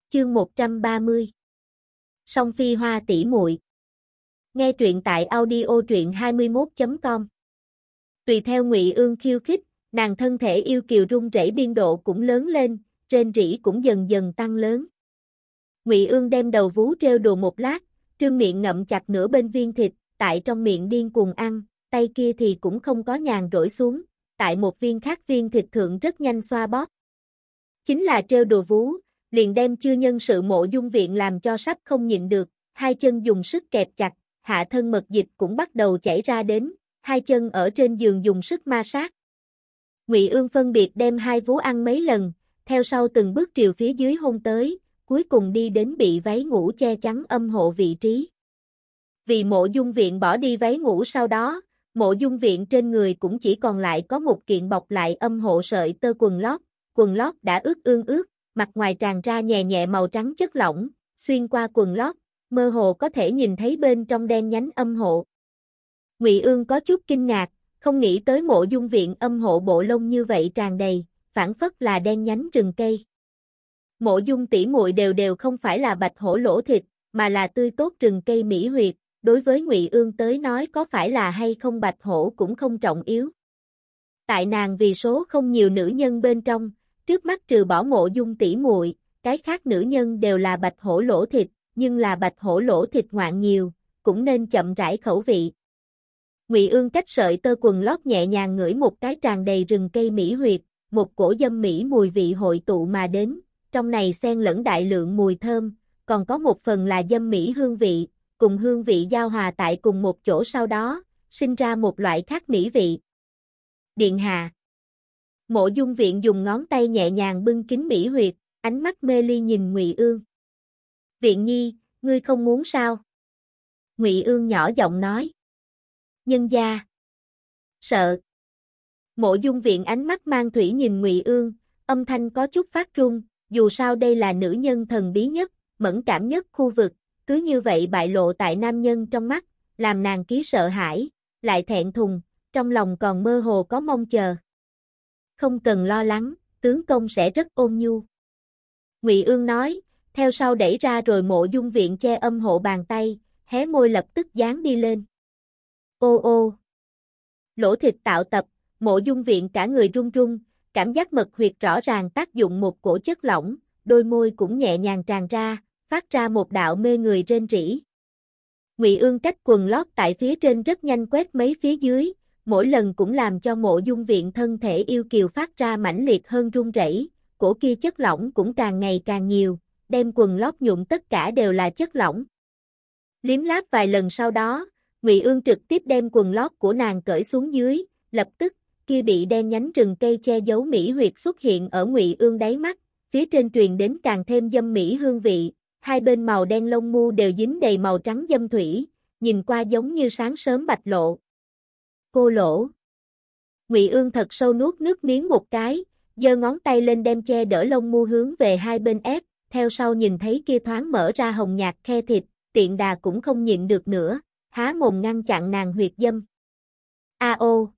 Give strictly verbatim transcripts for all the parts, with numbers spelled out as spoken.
Chương một trăm ba mươi. Song Phi Hoa tỷ muội. Nghe truyện tại audio truyện hai mươi mốt chấm com. Tùy theo Ngụy Ương khiêu khích, nàng thân thể yêu kiều run rẩy biên độ cũng lớn lên, rên rỉ cũng dần dần tăng lớn. Ngụy Ương đem đầu vú trêu đùa một lát, trương miệng ngậm chặt nửa bên viên thịt, tại trong miệng điên cuồng ăn, tay kia thì cũng không có nhàn rỗi xuống, tại một viên khác viên thịt thượng rất nhanh xoa bóp. Chính là trêu đùa vú, liền đem chưa nhân sự Mộ Dung Viện làm cho sắp không nhịn được, hai chân dùng sức kẹp chặt, hạ thân mật dịch cũng bắt đầu chảy ra đến, hai chân ở trên giường dùng sức ma sát. Ngụy Ương phân biệt đem hai vú ăn mấy lần, theo sau từng bước triều phía dưới hôn tới, cuối cùng đi đến bị váy ngủ che chắn âm hộ vị trí. Vì Mộ Dung Viện bỏ đi váy ngủ sau đó, Mộ Dung Viện trên người cũng chỉ còn lại có một kiện bọc lại âm hộ sợi tơ quần lót, quần lót đã ướt ương ướt, mặt ngoài tràn ra nhẹ nhẹ màu trắng chất lỏng, xuyên qua quần lót, mơ hồ có thể nhìn thấy bên trong đen nhánh âm hộ. Ngụy Ương có chút kinh ngạc, không nghĩ tới Mộ Dung Viện âm hộ bộ lông như vậy tràn đầy, phảng phất là đen nhánh rừng cây. Mộ Dung tỷ muội đều đều không phải là bạch hổ lỗ thịt, mà là tươi tốt rừng cây mỹ huyệt, đối với Ngụy Ương tới nói có phải là hay không bạch hổ cũng không trọng yếu. Tại nàng vì số không nhiều nữ nhân bên trong, trước mắt trừ bỏ Mộ Dung tỷ muội, cái khác nữ nhân đều là bạch hổ lỗ thịt, nhưng là bạch hổ lỗ thịt ngoạn nhiều, cũng nên chậm rãi khẩu vị. Ngụy Ương cách sợi tơ quần lót nhẹ nhàng ngửi một cái tràn đầy rừng cây mỹ huyệt, một cổ dâm mỹ mùi vị hội tụ mà đến, trong này xen lẫn đại lượng mùi thơm, còn có một phần là dâm mỹ hương vị, cùng hương vị giao hòa tại cùng một chỗ sau đó, sinh ra một loại khác mỹ vị. Điện hạ. Mộ Dung Viện dùng ngón tay nhẹ nhàng bưng kín mỹ huyệt, ánh mắt mê ly nhìn Ngụy Ương. Viện nhi, ngươi không muốn sao? Ngụy Ương nhỏ giọng nói. Nhân gia. Sợ. Mộ Dung Viện ánh mắt mang thủy nhìn Ngụy Ương, âm thanh có chút phát run, dù sao đây là nữ nhân thần bí nhất, mẫn cảm nhất khu vực, cứ như vậy bại lộ tại nam nhân trong mắt, làm nàng ký sợ hãi, lại thẹn thùng, trong lòng còn mơ hồ có mong chờ. Không cần lo lắng, tướng công sẽ rất ôn nhu. Ngụy Ương nói, theo sau đẩy ra rồi Mộ Dung Viện che âm hộ bàn tay, hé môi lập tức dán đi lên. Ô ô. Lỗ thịt tạo tập, Mộ Dung Viện cả người run run, cảm giác mật huyệt rõ ràng tác dụng một cổ chất lỏng, đôi môi cũng nhẹ nhàng tràn ra, phát ra một đạo mê người rên rỉ. Ngụy Ương cách quần lót tại phía trên rất nhanh quét mấy phía dưới, mỗi lần cũng làm cho Mộ Dung Viện thân thể yêu kiều phát ra mãnh liệt hơn run rẩy, cổ kia chất lỏng cũng càng ngày càng nhiều, đem quần lót nhuộm tất cả đều là chất lỏng. Liếm láp vài lần sau đó, Ngụy Ương trực tiếp đem quần lót của nàng cởi xuống dưới, lập tức, kia bị đen nhánh rừng cây che giấu mỹ huyệt xuất hiện ở Ngụy Ương đáy mắt, phía trên truyền đến càng thêm dâm mỹ hương vị, hai bên màu đen lông mu đều dính đầy màu trắng dâm thủy, nhìn qua giống như sáng sớm bạch lộ. Cô lỗ. Ngụy Ương thật sâu nuốt nước miếng một cái, giơ ngón tay lên đem che đỡ lông mu hướng về hai bên ép, theo sau nhìn thấy kia thoáng mở ra hồng nhạt khe thịt, tiện đà cũng không nhịn được nữa, há mồm ngăn chặn nàng huyệt dâm. A ô.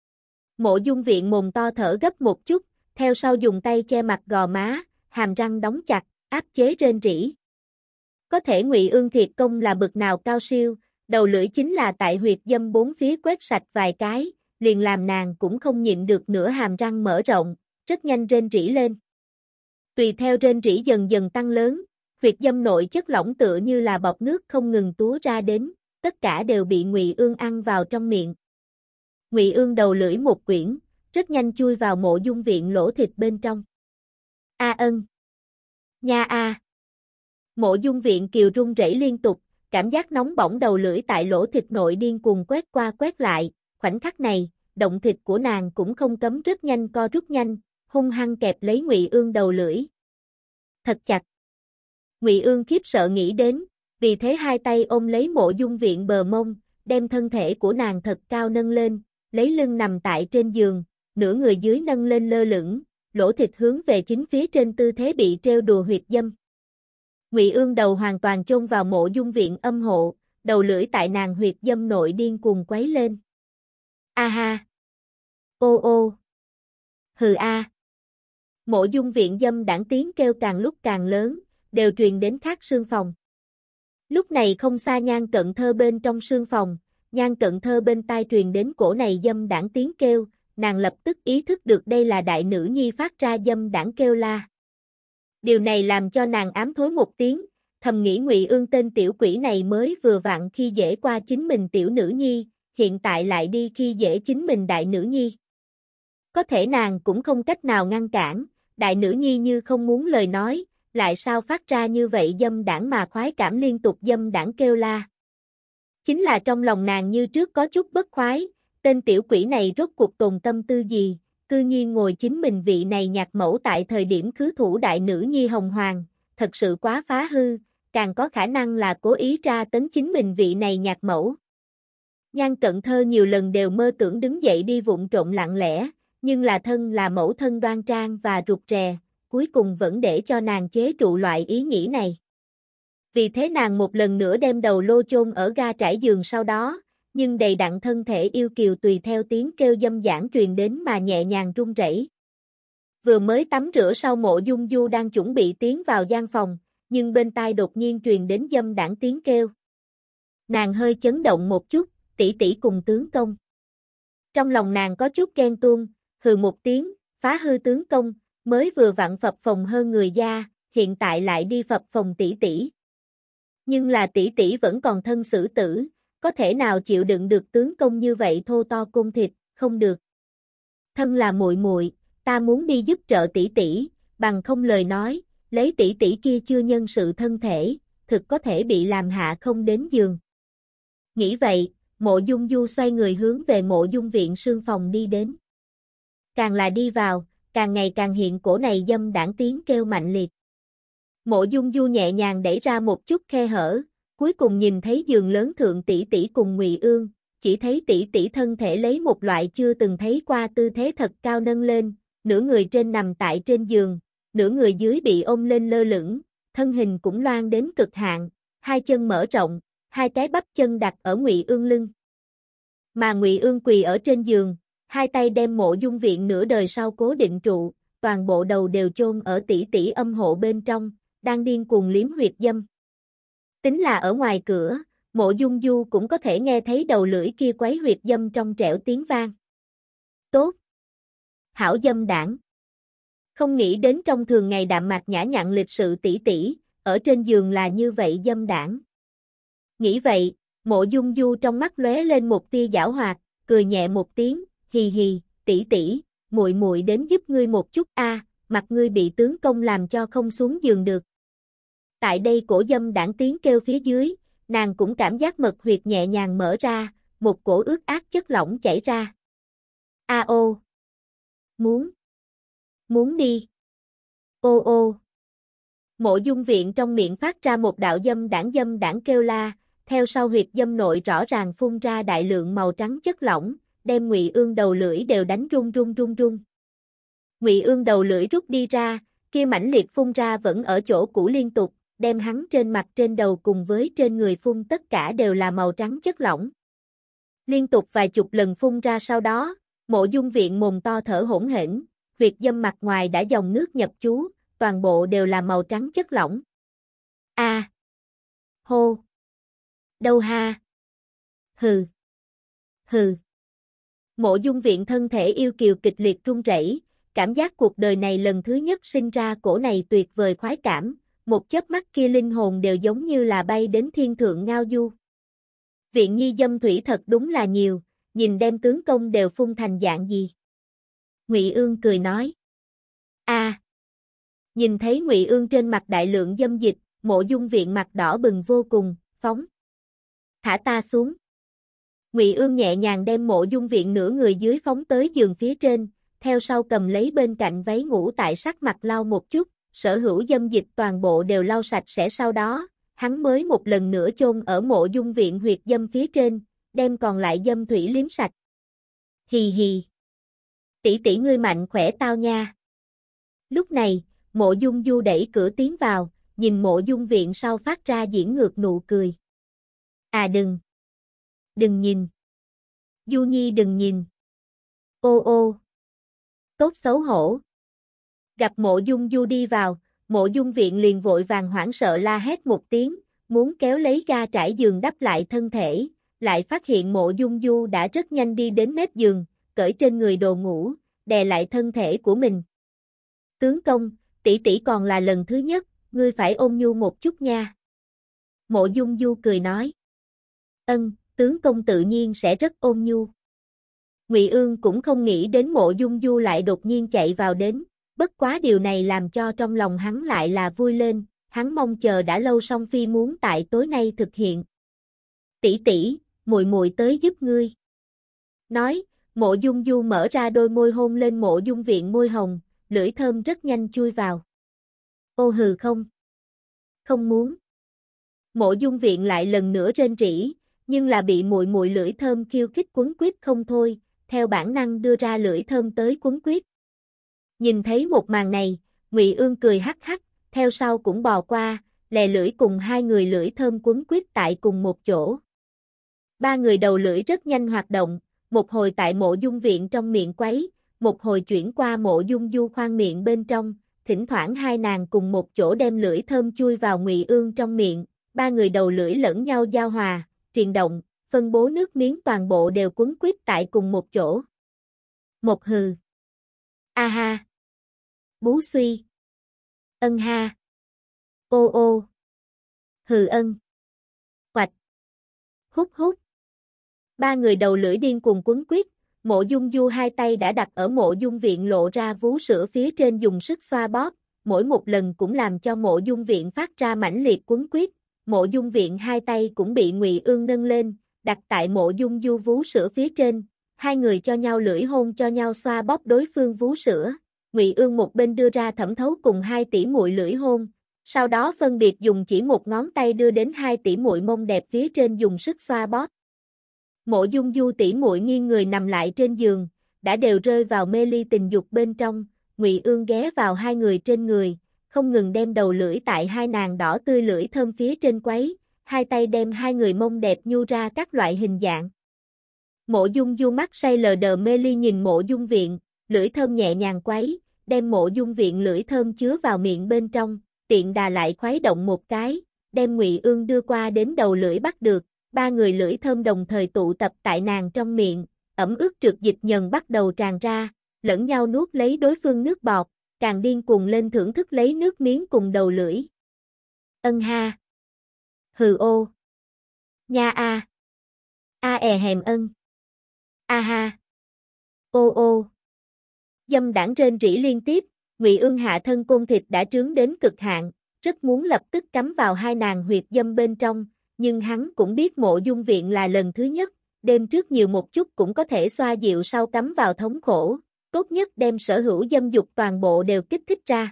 Mộ Dung Viện mồm to thở gấp một chút, theo sau dùng tay che mặt gò má, hàm răng đóng chặt, áp chế rên rỉ. Có thể Ngụy Ương thiệt công là bực nào cao siêu, đầu lưỡi chính là tại huyệt dâm bốn phía quét sạch vài cái, liền làm nàng cũng không nhịn được nữa hàm răng mở rộng, rất nhanh rên rỉ lên. Tùy theo rên rỉ dần dần tăng lớn, huyệt dâm nội chất lỏng tựa như là bọt nước không ngừng túa ra đến, tất cả đều bị Ngụy Ương ăn vào trong miệng. Ngụy Ương đầu lưỡi một quyển, rất nhanh chui vào Mộ Dung Viện lỗ thịt bên trong. A ân. Nha a. Mộ Dung Viện kiều run rẩy liên tục, cảm giác nóng bỏng đầu lưỡi tại lỗ thịt nội điên cuồng quét qua quét lại, khoảnh khắc này, động thịt của nàng cũng không cấm rất nhanh co rút nhanh, hung hăng kẹp lấy Ngụy Ương đầu lưỡi. Thật chặt. Ngụy Ương khiếp sợ nghĩ đến, vì thế hai tay ôm lấy Mộ Dung Viện bờ mông, đem thân thể của nàng thật cao nâng lên, lấy lưng nằm tại trên giường, nửa người dưới nâng lên lơ lửng, lỗ thịt hướng về chính phía trên tư thế bị treo đùa huyệt dâm. Ngụy Ương đầu hoàn toàn chôn vào Mộ Dung Viện âm hộ, đầu lưỡi tại nàng huyệt dâm nội điên cuồng quấy lên. A ha. Ô ô. Hừ a. Mộ Dung Viện dâm đãng tiếng kêu càng lúc càng lớn, đều truyền đến khác sương phòng. Lúc này không xa Nhan Cận Thơ bên trong sương phòng, Nhan Cận Thơ bên tai truyền đến cổ này dâm đảng tiếng kêu, nàng lập tức ý thức được đây là đại nữ nhi phát ra dâm đảng kêu la. Điều này làm cho nàng ám thối một tiếng, thầm nghĩ Ngụy Ương tên tiểu quỷ này mới vừa vặn khi dễ qua chính mình tiểu nữ nhi, hiện tại lại đi khi dễ chính mình đại nữ nhi. Có thể nàng cũng không cách nào ngăn cản, đại nữ nhi như không muốn lời nói, lại sao phát ra như vậy dâm đảng mà khoái cảm liên tục dâm đảng kêu la. Chính là trong lòng nàng như trước có chút bất khoái, tên tiểu quỷ này rốt cuộc tồn tâm tư gì, cư nhiên ngồi chính mình vị này nhạc mẫu tại thời điểm khứ thủ đại nữ nhi hồng hoàng, thật sự quá phá hư, càng có khả năng là cố ý ra tấn chính mình vị này nhạc mẫu. Nhan Cận Thơ nhiều lần đều mơ tưởng đứng dậy đi vụng trộm lặng lẽ, nhưng là thân là mẫu thân đoan trang và rụt rè, cuối cùng vẫn để cho nàng chế trụ loại ý nghĩ này. Vì thế nàng một lần nữa đem đầu lô chôn ở ga trải giường sau đó, nhưng đầy đặn thân thể yêu kiều tùy theo tiếng kêu dâm dãn truyền đến mà nhẹ nhàng run rẩy. Vừa mới tắm rửa sau Mộ Dung Du đang chuẩn bị tiến vào gian phòng, nhưng bên tai đột nhiên truyền đến dâm đãng tiếng kêu. Nàng hơi chấn động một chút, tỷ tỷ cùng tướng công. Trong lòng nàng có chút ghen tuông, hừ một tiếng, phá hư tướng công, mới vừa vặn phập phồng hơn người gia, hiện tại lại đi phập phồng tỷ tỷ. Nhưng là tỷ tỷ vẫn còn thân xử tử, có thể nào chịu đựng được tướng công như vậy thô to côn thịt, không được. Thân là muội muội, ta muốn đi giúp trợ tỷ tỷ, bằng không lời nói, lấy tỷ tỷ kia chưa nhân sự thân thể, thực có thể bị làm hạ không đến giường. Nghĩ vậy, Mộ Dung Du xoay người hướng về Mộ Dung viện sương phòng đi đến. Càng là đi vào, càng ngày càng hiện cổ này dâm đảng tiếng kêu mạnh liệt. Mộ Dung Du nhẹ nhàng đẩy ra một chút khe hở, cuối cùng nhìn thấy giường lớn thượng tỷ tỷ cùng Ngụy Ương, chỉ thấy tỷ tỷ thân thể lấy một loại chưa từng thấy qua tư thế thật cao nâng lên, nửa người trên nằm tại trên giường, nửa người dưới bị ôm lên lơ lửng, thân hình cũng loan đến cực hạn, hai chân mở rộng, hai cái bắp chân đặt ở Ngụy Ương lưng. Mà Ngụy Ương quỳ ở trên giường, hai tay đem Mộ Dung viện nửa đời sau cố định trụ, toàn bộ đầu đều chôn ở tỷ tỷ âm hộ bên trong, đang điên cuồng liếm huyệt dâm. Tính là ở ngoài cửa, Mộ Dung Du cũng có thể nghe thấy đầu lưỡi kia quấy huyệt dâm trong trẻo tiếng vang. Tốt! Hảo dâm đảng! Không nghĩ đến trong thường ngày đạm mạc nhã nhặn lịch sự tỷ tỷ, ở trên giường là như vậy dâm đảng. Nghĩ vậy, Mộ Dung Du trong mắt lóe lên một tia giảo hoạt, cười nhẹ một tiếng, hì hì, tỷ tỷ, muội muội đến giúp ngươi một chút a, mặt ngươi bị tướng công làm cho không xuống giường được. Tại đây cổ dâm đảng tiếng kêu phía dưới, nàng cũng cảm giác mật huyệt nhẹ nhàng mở ra, một cổ ướt át chất lỏng chảy ra. A ô! Muốn! Muốn đi! Ô ô! Mộ Dung viện trong miệng phát ra một đạo dâm đảng dâm đảng kêu la, theo sau huyệt dâm nội rõ ràng phun ra đại lượng màu trắng chất lỏng, đem Ngụy Ương đầu lưỡi đều đánh rung rung rung rung. Ngụy Ương đầu lưỡi rút đi ra, kia mãnh liệt phun ra vẫn ở chỗ cũ liên tục, đem hắn trên mặt trên đầu cùng với trên người phun tất cả đều là màu trắng chất lỏng. Liên tục vài chục lần phun ra sau đó, Mộ Dung viện mồm to thở hỗn hển, huyệt dâm mặt ngoài đã dòng nước nhập chú, toàn bộ đều là màu trắng chất lỏng. A. À. Hô. Đâu ha. Hừ. Hừ. Mộ Dung viện thân thể yêu kiều kịch liệt run rẩy, cảm giác cuộc đời này lần thứ nhất sinh ra cổ này tuyệt vời khoái cảm, một chớp mắt kia linh hồn đều giống như là bay đến thiên thượng ngao du. Viện nhi dâm thủy thật đúng là nhiều, nhìn đem tướng công đều phun thành dạng gì. Ngụy Ương cười nói. A. À. Nhìn thấy Ngụy Ương trên mặt đại lượng dâm dịch, Mộ Dung viện mặt đỏ bừng vô cùng, phóng. Thả ta xuống. Ngụy Ương nhẹ nhàng đem Mộ Dung viện nửa người dưới phóng tới giường phía trên, theo sau cầm lấy bên cạnh váy ngủ tại sắc mặt lau một chút, sở hữu dâm dịch toàn bộ đều lau sạch sẽ sau đó, hắn mới một lần nữa chôn ở Mộ Dung viện huyệt dâm phía trên, đem còn lại dâm thủy liếm sạch. Hì hì. Tỷ tỷ ngươi mạnh khỏe tao nha. Lúc này, Mộ Dung Du đẩy cửa tiến vào, nhìn Mộ Dung viện sau phát ra diễn ngược nụ cười. À đừng. Đừng nhìn. Du Nhi đừng nhìn. Ô ô. Tốt xấu hổ. Gặp Mộ Dung Du đi vào, Mộ Dung Viện liền vội vàng hoảng sợ la hét một tiếng, muốn kéo lấy ga trải giường đắp lại thân thể, lại phát hiện Mộ Dung Du đã rất nhanh đi đến mép giường, cởi trên người đồ ngủ, đè lại thân thể của mình. Tướng công, tỷ tỷ còn là lần thứ nhất, ngươi phải ôn nhu một chút nha. Mộ Dung Du cười nói. Ân, tướng công tự nhiên sẽ rất ôn nhu. Ngụy Ương cũng không nghĩ đến Mộ Dung Du lại đột nhiên chạy vào đến, bất quá điều này làm cho trong lòng hắn lại là vui lên, hắn mong chờ đã lâu song phi muốn tại tối nay thực hiện. Tỷ tỷ, muội muội tới giúp ngươi. Nói, Mộ Dung Du mở ra đôi môi hôn lên Mộ Dung Viện môi hồng, lưỡi thơm rất nhanh chui vào. Ô hừ không. Không muốn. Mộ Dung Viện lại lần nữa rên rỉ, nhưng là bị muội muội lưỡi thơm khiêu khích quấn quýt không thôi, theo bản năng đưa ra lưỡi thơm tới quấn quýt. Nhìn thấy một màn này, Ngụy Ương cười hắc hắc, theo sau cũng bò qua, lè lưỡi cùng hai người lưỡi thơm quấn quýt tại cùng một chỗ. Ba người đầu lưỡi rất nhanh hoạt động, một hồi tại Mộ Dung Viện trong miệng quấy, một hồi chuyển qua Mộ Dung Du khoang miệng bên trong, thỉnh thoảng hai nàng cùng một chỗ đem lưỡi thơm chui vào Ngụy Ương trong miệng, ba người đầu lưỡi lẫn nhau giao hòa, triền động, phân bố nước miếng toàn bộ đều quấn quýt tại cùng một chỗ. Một hừ. A ha. Bú suy. Ân ha. Ô ô. Hừ ân. Hoạch. Hút hút. Ba người đầu lưỡi điên cuồng quấn quýt, Mộ Dung Du hai tay đã đặt ở Mộ Dung Viện lộ ra vú sữa phía trên dùng sức xoa bóp, mỗi một lần cũng làm cho Mộ Dung Viện phát ra mãnh liệt quấn quýt. Mộ Dung Viện hai tay cũng bị Ngụy Ương nâng lên, đặt tại Mộ Dung Du vú sữa phía trên, hai người cho nhau lưỡi hôn cho nhau xoa bóp đối phương vú sữa. Ngụy Ương một bên đưa ra thẩm thấu cùng hai tỷ muội lưỡi hôn, sau đó phân biệt dùng chỉ một ngón tay đưa đến hai tỷ muội mông đẹp phía trên dùng sức xoa bóp. Mộ Dung Du tỷ muội nghiêng người nằm lại trên giường, đã đều rơi vào mê ly tình dục bên trong, Ngụy Ương ghé vào hai người trên người, không ngừng đem đầu lưỡi tại hai nàng đỏ tươi lưỡi thơm phía trên quấy, hai tay đem hai người mông đẹp nhu ra các loại hình dạng. Mộ Dung Du mắt say lờ đờ mê ly nhìn Mộ Dung Viện, lưỡi thơm nhẹ nhàng quấy, đem Mộ Dung Viện lưỡi thơm chứa vào miệng bên trong, tiện đà lại khuấy động một cái, đem Ngụy Ương đưa qua đến đầu lưỡi bắt được, ba người lưỡi thơm đồng thời tụ tập tại nàng trong miệng, ẩm ướt trượt dịch nhờn bắt đầu tràn ra, lẫn nhau nuốt lấy đối phương nước bọt, càng điên cuồng lên thưởng thức lấy nước miếng cùng đầu lưỡi. Ân ha. Hừ ô. Nha a. A è hèm ân. A ha. Ô ô. Dâm đảng rên rỉ liên tiếp, Ngụy Ương hạ thân côn thịt đã trướng đến cực hạn, rất muốn lập tức cắm vào hai nàng huyệt dâm bên trong, nhưng hắn cũng biết Mộ Dung Viện là lần thứ nhất, đêm trước nhiều một chút cũng có thể xoa dịu sau cắm vào thống khổ, tốt nhất đem sở hữu dâm dục toàn bộ đều kích thích ra.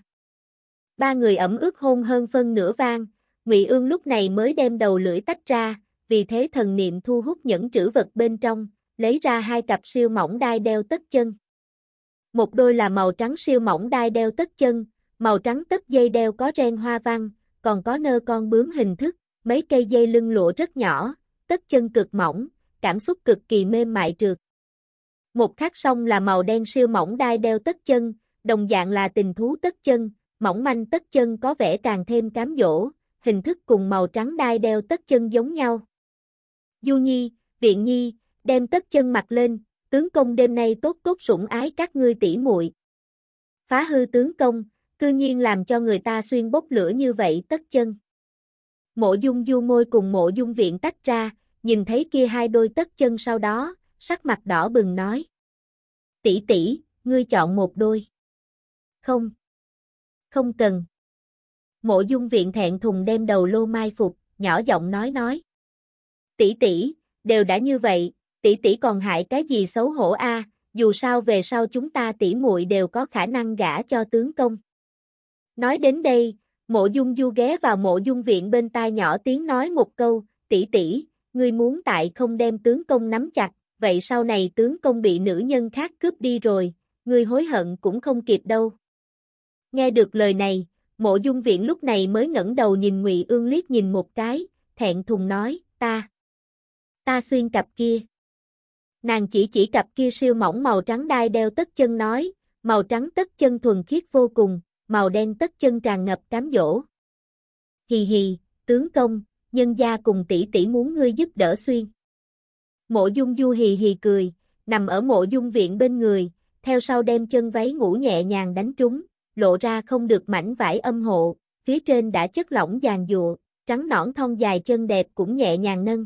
Ba người ẩm ướt hôn hơn phân nửa vang, Ngụy Ương lúc này mới đem đầu lưỡi tách ra, vì thế thần niệm thu hút những trữ vật bên trong, lấy ra hai cặp siêu mỏng đai đeo tất chân. Một đôi là màu trắng siêu mỏng đai đeo tất chân, màu trắng tất dây đeo có ren hoa văn, còn có nơ con bướm hình thức, mấy cây dây lưng lụa rất nhỏ, tất chân cực mỏng, cảm xúc cực kỳ mềm mại trượt. Một khác song là màu đen siêu mỏng đai đeo tất chân, đồng dạng là tình thú tất chân, mỏng manh tất chân có vẻ càng thêm cám dỗ, hình thức cùng màu trắng đai đeo tất chân giống nhau. Du Nhi, Viện Nhi, đem tất chân mặc lên, tướng công đêm nay tốt tốt sủng ái các ngươi tỷ muội. Phá hư tướng công, cư nhiên làm cho người ta xuyên bốc lửa như vậy tất chân. Mộ Dung Du môi cùng Mộ Dung Viện tách ra, nhìn thấy kia hai đôi tất chân sau đó, sắc mặt đỏ bừng nói. Tỷ tỷ, ngươi chọn một đôi. Không. Không cần. Mộ Dung Viện thẹn thùng đem đầu lô mai phục, nhỏ giọng nói nói. Tỷ tỷ, đều đã như vậy, tỷ tỷ còn hại cái gì xấu hổ a, dù sao về sau chúng ta tỷ muội đều có khả năng gả cho tướng công. Nói đến đây, Mộ Dung Du ghé vào Mộ Dung Viện bên tai nhỏ tiếng nói một câu, tỷ tỷ, ngươi muốn tại không đem tướng công nắm chặt, vậy sau này tướng công bị nữ nhân khác cướp đi rồi, ngươi hối hận cũng không kịp đâu. Nghe được lời này, Mộ Dung Viện lúc này mới ngẩng đầu nhìn Ngụy Ương liếc nhìn một cái, thẹn thùng nói, ta, ta xuyên cặp kia. Nàng chỉ chỉ cặp kia siêu mỏng màu trắng đai đeo tất chân nói, màu trắng tất chân thuần khiết vô cùng, màu đen tất chân tràn ngập cám dỗ. Hì hì, tướng công, nhân gia cùng tỷ tỷ muốn ngươi giúp đỡ xuyên. Mộ Dung Du hì hì cười, nằm ở Mộ Dung Viện bên người, theo sau đem chân váy ngủ nhẹ nhàng đánh trúng, lộ ra không được mảnh vải âm hộ, phía trên đã chất lỏng giàn giụa, trắng nõn thon dài chân đẹp cũng nhẹ nhàng nâng.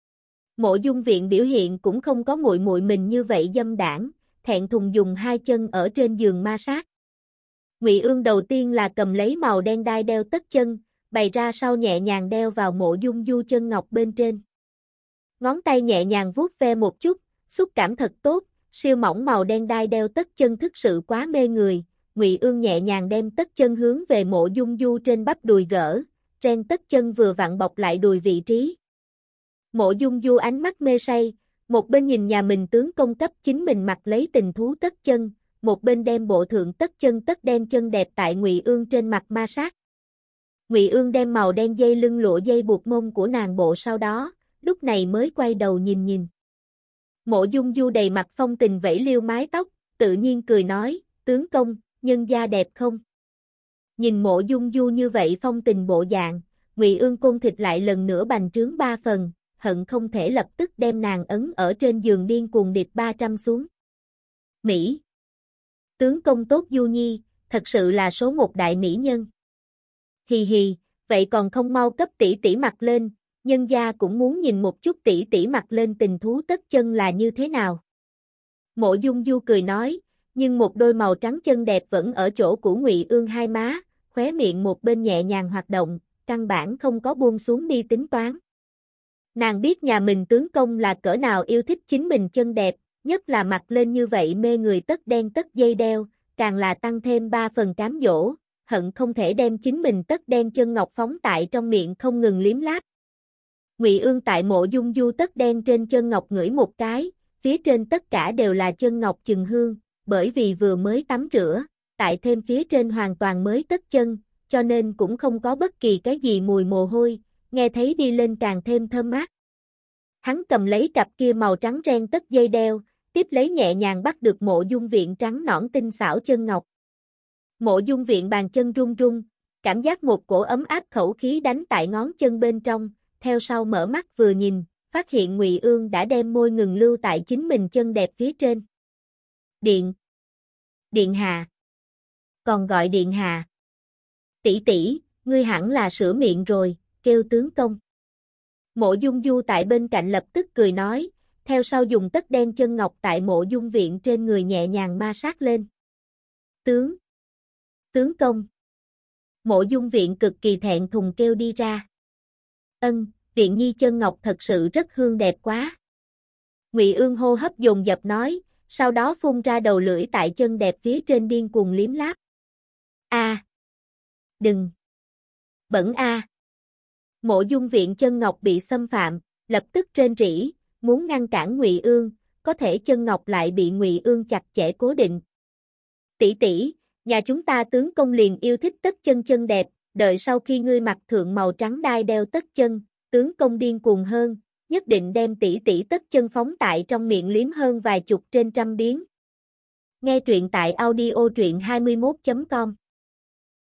Mộ Dung Viện biểu hiện cũng không có muội muội mình như vậy dâm đãng, thẹn thùng dùng hai chân ở trên giường ma sát. Ngụy Ương đầu tiên là cầm lấy màu đen đai đeo tất chân, bày ra sau nhẹ nhàng đeo vào Mộ Dung Du chân ngọc bên trên. Ngón tay nhẹ nhàng vuốt ve một chút, xúc cảm thật tốt, siêu mỏng màu đen đai đeo tất chân thực sự quá mê người. Ngụy Ương nhẹ nhàng đem tất chân hướng về Mộ Dung Du trên bắp đùi gỡ, ren tất chân vừa vặn bọc lại đùi vị trí. Mộ Dung Du ánh mắt mê say, một bên nhìn nhà mình tướng công cấp chính mình mặc lấy tình thú tất chân, một bên đem bộ thượng tất chân tất đen chân đẹp tại Ngụy Ương trên mặt ma sát. Ngụy Ương đem màu đen dây lưng lụa dây buộc mông của nàng bộ sau đó, lúc này mới quay đầu nhìn nhìn. Mộ Dung Du đầy mặt phong tình vẫy liêu mái tóc, tự nhiên cười nói, tướng công, nhân gia đẹp không? Nhìn Mộ Dung Du như vậy phong tình bộ dạng, Ngụy Ương côn thịt lại lần nữa bành trướng ba phần, hận không thể lập tức đem nàng ấn ở trên giường điên cuồng điệp ba trăm xuống. Mỹ! Tướng công tốt Du Nhi, thật sự là số một đại mỹ nhân. Hì hì, vậy còn không mau cấp tỷ tỷ mặc lên, nhân gia cũng muốn nhìn một chút tỷ tỷ mặc lên tình thú tất chân là như thế nào. Mộ Dung Du cười nói, nhưng một đôi màu trắng chân đẹp vẫn ở chỗ của Ngụy Ương hai má, khóe miệng một bên nhẹ nhàng hoạt động, căn bản không có buông xuống đi tính toán. Nàng biết nhà mình tướng công là cỡ nào yêu thích chính mình chân đẹp, nhất là mặc lên như vậy mê người tất đen tất dây đeo, càng là tăng thêm ba phần cám dỗ, hận không thể đem chính mình tất đen chân ngọc phóng tại trong miệng không ngừng liếm láp. Ngụy Ương tại Mộ Dung Du tất đen trên chân ngọc ngửi một cái, phía trên tất cả đều là chân ngọc chừng hương, bởi vì vừa mới tắm rửa, tại thêm phía trên hoàn toàn mới tất chân, cho nên cũng không có bất kỳ cái gì mùi mồ hôi, nghe thấy đi lên càng thêm thơm mát. Hắn cầm lấy cặp kia màu trắng ren tất dây đeo, tiếp lấy nhẹ nhàng bắt được Mộ Dung Viện trắng nõn tinh xảo chân ngọc. Mộ Dung Viện bàn chân run run, cảm giác một cổ ấm áp khẩu khí đánh tại ngón chân bên trong, theo sau mở mắt vừa nhìn, phát hiện Ngụy Ương đã đem môi ngừng lưu tại chính mình chân đẹp phía trên. Điện! Điện hạ! Còn gọi điện hạ! Tỷ tỷ, ngươi hẳn là sửa miệng rồi, kêu tướng công. Mộ Dung Du tại bên cạnh lập tức cười nói, theo sau dùng tất đen chân ngọc tại Mộ Dung Viện trên người nhẹ nhàng ma sát lên. Tướng! Tướng công! Mộ Dung Viện cực kỳ thẹn thùng kêu đi ra. Ân, Viện nhi chân ngọc thật sự rất hương đẹp quá. Ngụy Ương hô hấp dồn dập nói, sau đó phun ra đầu lưỡi tại chân đẹp phía trên điên cuồng liếm láp. A! À. Đừng! Bẩn a! À. Mộ Dung Viện chân ngọc bị xâm phạm, lập tức rên rỉ, muốn ngăn cản Ngụy Ương, có thể chân ngọc lại bị Ngụy Ương chặt chẽ cố định. Tỷ tỷ, nhà chúng ta tướng công liền yêu thích tất chân chân đẹp, đợi sau khi ngươi mặc thượng màu trắng đai đeo tất chân, tướng công điên cuồng hơn, nhất định đem tỷ tỷ tất chân phóng tại trong miệng liếm hơn vài chục trên trăm biến. Nghe truyện tại audio truyện hai mươi mốt chấm com